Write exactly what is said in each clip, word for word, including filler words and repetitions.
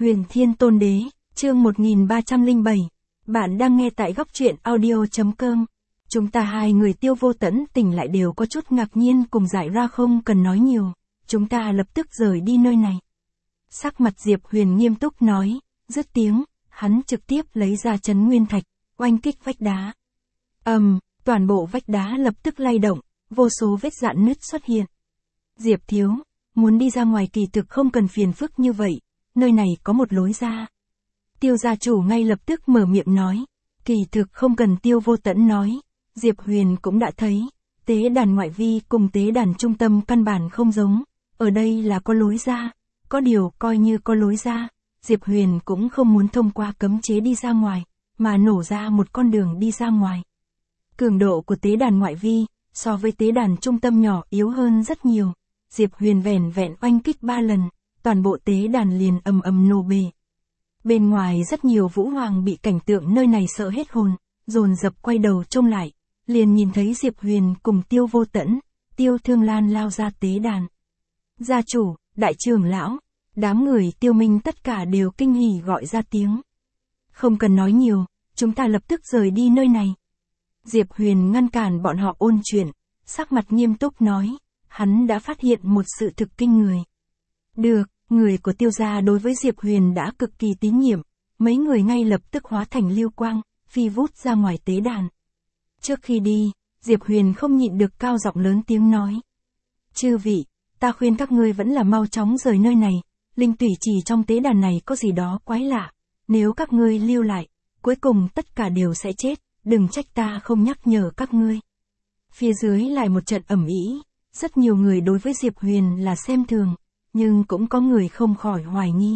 Huyền Thiên Tôn Đế, chương một nghìn ba trăm lẻ bảy. Bạn đang nghe tại góc truyện audio.com. Chúng ta hai người Tiêu Vô Tẫn tỉnh lại đều có chút ngạc nhiên cùng giải ra không cần nói nhiều. Chúng ta lập tức rời đi nơi này. Sắc mặt Diệp Huyền nghiêm túc nói, dứt tiếng, hắn trực tiếp lấy ra Chấn Nguyên Thạch, oanh kích vách đá. ầm, um, toàn bộ vách đá lập tức lay động, vô số vết rạn nứt xuất hiện. Diệp thiếu, muốn đi ra ngoài kỳ thực không cần phiền phức như vậy, nơi này có một lối ra. Tiêu gia chủ ngay lập tức mở miệng nói, kỳ thực không cần Tiêu Vô Tẫn nói, Diệp Huyền cũng đã thấy, tế đàn ngoại vi cùng tế đàn trung tâm căn bản không giống, ở đây là có lối ra, có điều coi như có lối ra, Diệp Huyền cũng không muốn thông qua cấm chế đi ra ngoài, mà nổ ra một con đường đi ra ngoài. Cường độ của tế đàn ngoại vi, so với tế đàn trung tâm nhỏ yếu hơn rất nhiều, Diệp Huyền vẻn vẹn oanh kích ba lần, toàn bộ tế đàn liền ầm ầm nổ bể. Bên ngoài rất nhiều vũ hoàng bị cảnh tượng nơi này sợ hết hồn, dồn dập quay đầu trông lại, liền nhìn thấy Diệp Huyền cùng Tiêu Vô Tẫn, Tiêu Thương Lan lao ra tế đàn. Gia chủ, đại trưởng lão, đám người Tiêu Minh tất cả đều kinh hỉ gọi ra tiếng. Không cần nói nhiều, chúng ta lập tức rời đi nơi này. Diệp Huyền ngăn cản bọn họ ôn chuyện, sắc mặt nghiêm túc nói, hắn đã phát hiện một sự thực kinh người. Được, người của Tiêu gia đối với Diệp Huyền đã cực kỳ tín nhiệm, mấy người ngay lập tức hóa thành lưu quang, phi vút ra ngoài tế đàn. Trước khi đi, Diệp Huyền không nhịn được cao giọng lớn tiếng nói. Chư vị, ta khuyên các ngươi vẫn là mau chóng rời nơi này, linh tủy chỉ trong tế đàn này có gì đó quái lạ, nếu các ngươi lưu lại, cuối cùng tất cả đều sẽ chết, đừng trách ta không nhắc nhở các ngươi. Phía dưới lại một trận ầm ĩ, rất nhiều người đối với Diệp Huyền là xem thường, nhưng cũng có người không khỏi hoài nghi.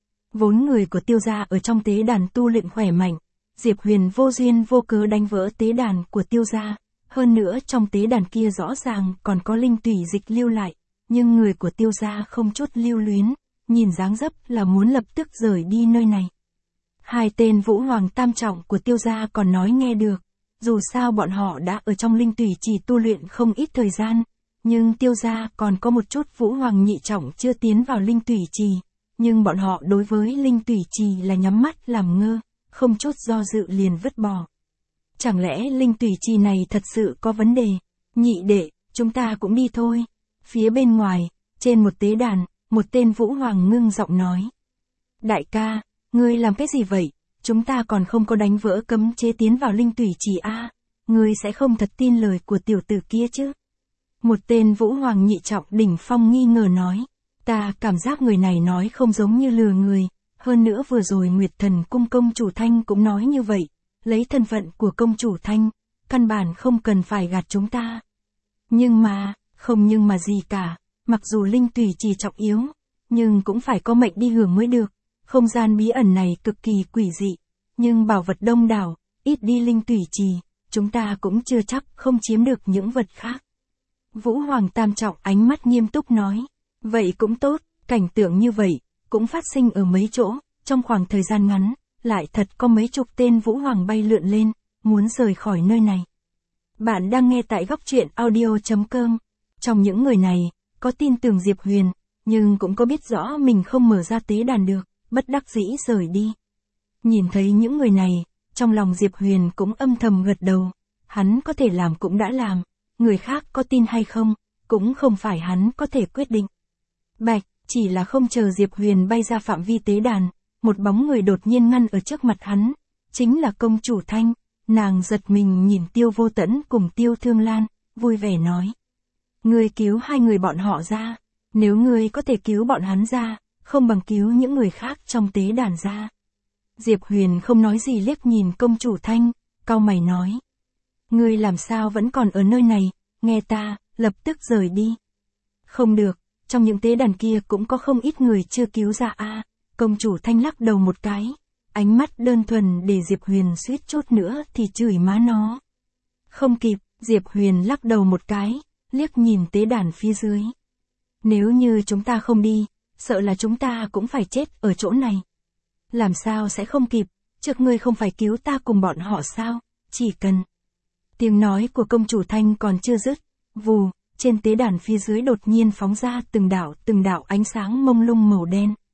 Vốn người của Tiêu gia ở trong tế đàn tu luyện khỏe mạnh, Diệp Huyền vô duyên vô cớ đánh vỡ tế đàn của Tiêu gia, hơn nữa trong tế đàn kia rõ ràng còn có linh tủy dịch lưu lại, nhưng người của Tiêu gia không chút lưu luyến, nhìn dáng dấp là muốn lập tức rời đi nơi này. Hai tên vũ hoàng tam trọng của Tiêu gia còn nói nghe được, dù sao bọn họ đã ở trong linh tủy chỉ tu luyện không ít thời gian, nhưng Tiêu gia còn có một chút vũ hoàng nhị trọng chưa tiến vào linh tủy trì, nhưng bọn họ đối với linh tủy trì là nhắm mắt làm ngơ, không chút do dự liền vứt bỏ. Chẳng lẽ linh tủy trì này thật sự có vấn đề? Nhị đệ, chúng ta cũng đi thôi. Phía bên ngoài, trên một tế đàn, một tên vũ hoàng ngưng giọng nói. Đại ca, ngươi làm cái gì vậy? Chúng ta còn không có đánh vỡ cấm chế tiến vào linh tủy trì a, ngươi sẽ không thật tin lời của tiểu tử kia chứ? Một tên vũ hoàng nhị trọng đỉnh phong nghi ngờ nói, ta cảm giác người này nói không giống như lừa người, hơn nữa vừa rồi Nguyệt Thần cung công chủ Thanh cũng nói như vậy, lấy thân phận của công chủ Thanh, căn bản không cần phải gạt chúng ta. Nhưng mà, không nhưng mà gì cả, mặc dù linh tủy trì trọng yếu, nhưng cũng phải có mệnh đi hưởng mới được, không gian bí ẩn này cực kỳ quỷ dị, nhưng bảo vật đông đảo, ít đi linh tủy trì, chúng ta cũng chưa chắc không chiếm được những vật khác. Vũ Hoàng tam trọng ánh mắt nghiêm túc nói, vậy cũng tốt, cảnh tượng như vậy, cũng phát sinh ở mấy chỗ, trong khoảng thời gian ngắn, lại thật có mấy chục tên Vũ Hoàng bay lượn lên, muốn rời khỏi nơi này. Bạn đang nghe tại góc truyện audio.com, trong những người này, có tin tưởng Diệp Huyền, nhưng cũng có biết rõ mình không mở ra tế đàn được, bất đắc dĩ rời đi. Nhìn thấy những người này, trong lòng Diệp Huyền cũng âm thầm gật đầu, hắn có thể làm cũng đã làm. Người khác có tin hay không, cũng không phải hắn có thể quyết định. Bạch, chỉ là không chờ Diệp Huyền bay ra phạm vi tế đàn, một bóng người đột nhiên ngăn ở trước mặt hắn, chính là công chủ Thanh, nàng giật mình nhìn Tiêu Vô Tẫn cùng Tiêu Thương Lan, vui vẻ nói. Ngươi cứu hai người bọn họ ra, nếu ngươi có thể cứu bọn hắn ra, không bằng cứu những người khác trong tế đàn ra. Diệp Huyền không nói gì liếc nhìn công chủ Thanh, cau mày nói. Ngươi làm sao vẫn còn ở nơi này, nghe ta, lập tức rời đi. Không được, trong những tế đàn kia cũng có không ít người chưa cứu ra a. À, công chủ Thanh lắc đầu một cái, ánh mắt đơn thuần để Diệp Huyền suýt chút nữa thì chửi má nó. Không kịp, Diệp Huyền lắc đầu một cái, liếc nhìn tế đàn phía dưới. Nếu như chúng ta không đi, sợ là chúng ta cũng phải chết ở chỗ này. Làm sao sẽ không kịp, trước ngươi không phải cứu ta cùng bọn họ sao, chỉ cần... Tiếng nói của công chủ Thanh còn chưa dứt, vù, trên tế đàn phía dưới đột nhiên phóng ra từng đạo từng đạo ánh sáng mông lung màu đen.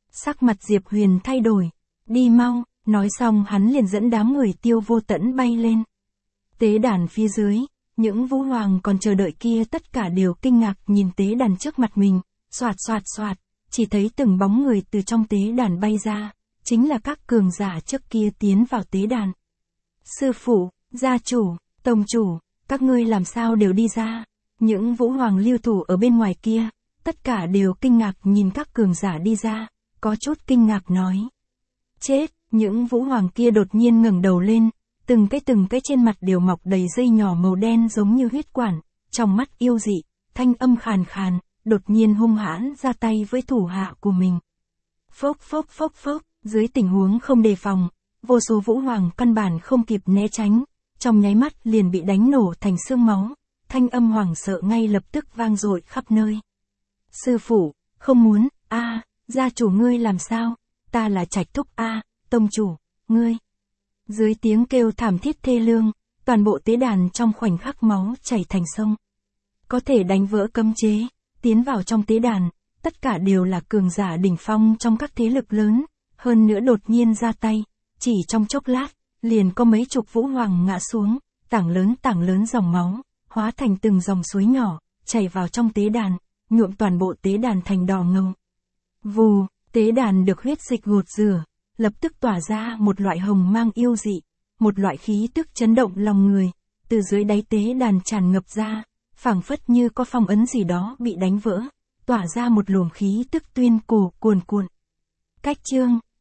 Sắc mặt Diệp Huyền thay đổi. Đi mau, nói xong hắn liền dẫn đám người Tiêu Vô Tẫn bay lên. Tế đàn phía dưới, những vũ hoàng còn chờ đợi kia tất cả đều kinh ngạc nhìn tế đàn trước mặt mình, xoạt xoạt xoạt, chỉ thấy từng bóng người từ trong tế đàn bay ra, chính là các cường giả trước kia tiến vào tế đàn. Sư phụ, gia chủ, tông chủ, các ngươi làm sao đều đi ra? Những vũ hoàng lưu thủ ở bên ngoài kia, tất cả đều kinh ngạc nhìn các cường giả đi ra, có chút kinh ngạc nói. Chết, những vũ hoàng kia đột nhiên ngẩng đầu lên, từng cái từng cái trên mặt đều mọc đầy dây nhỏ màu đen giống như huyết quản, trong mắt yêu dị, thanh âm khàn khàn, đột nhiên hung hãn ra tay với thủ hạ của mình. Phốc phốc phốc phốc, dưới tình huống không đề phòng, vô số vũ hoàng căn bản không kịp né tránh, trong nháy mắt liền bị đánh nổ thành xương máu, thanh âm hoảng sợ ngay lập tức vang dội khắp nơi. Sư phụ, không muốn, a, gia chủ ngươi làm sao? Ta là Trạch Thúc a, tông chủ, ngươi. Dưới tiếng kêu thảm thiết thê lương, toàn bộ tế đàn trong khoảnh khắc máu chảy thành sông. Có thể đánh vỡ cấm chế, tiến vào trong tế đàn, tất cả đều là cường giả đỉnh phong trong các thế lực lớn, hơn nữa đột nhiên ra tay, chỉ trong chốc lát, liền có mấy chục vũ hoàng ngã xuống, tảng lớn tảng lớn dòng máu, hóa thành từng dòng suối nhỏ, chảy vào trong tế đàn, nhuộm toàn bộ tế đàn thành đỏ ngầu. Vù, tế đàn được huyết dịch gột rửa, lập tức tỏa ra một loại hồng mang yêu dị, một loại khí tức chấn động lòng người, từ dưới đáy tế đàn tràn ngập ra, phảng phất như có phong ấn gì đó bị đánh vỡ, tỏa ra một luồng khí tức tuyên cổ cuồn cuộn. Cách chương